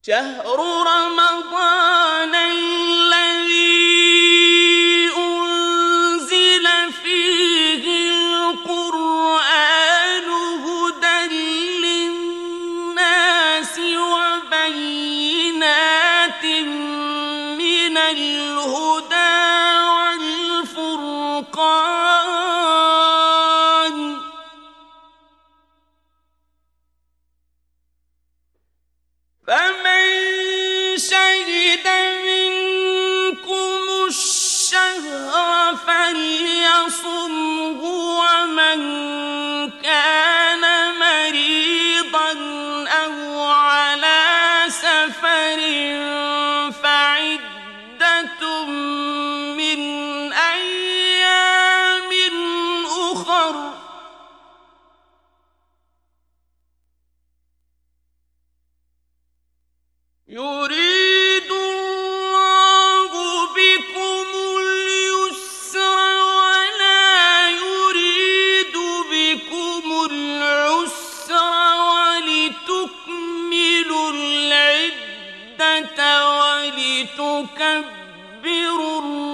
شهر رمضان الذي أنزل فيه القرآن هدى للناس وبينات من الهدى والفرقان فمن شهد منكم الشهر فليصمه ومن كان مريضا أو على سفر فعدة من أيام أخر يريد الله بكم اليسر ولا يريد بكم العسر ولتكملوا العدة ولتكبروا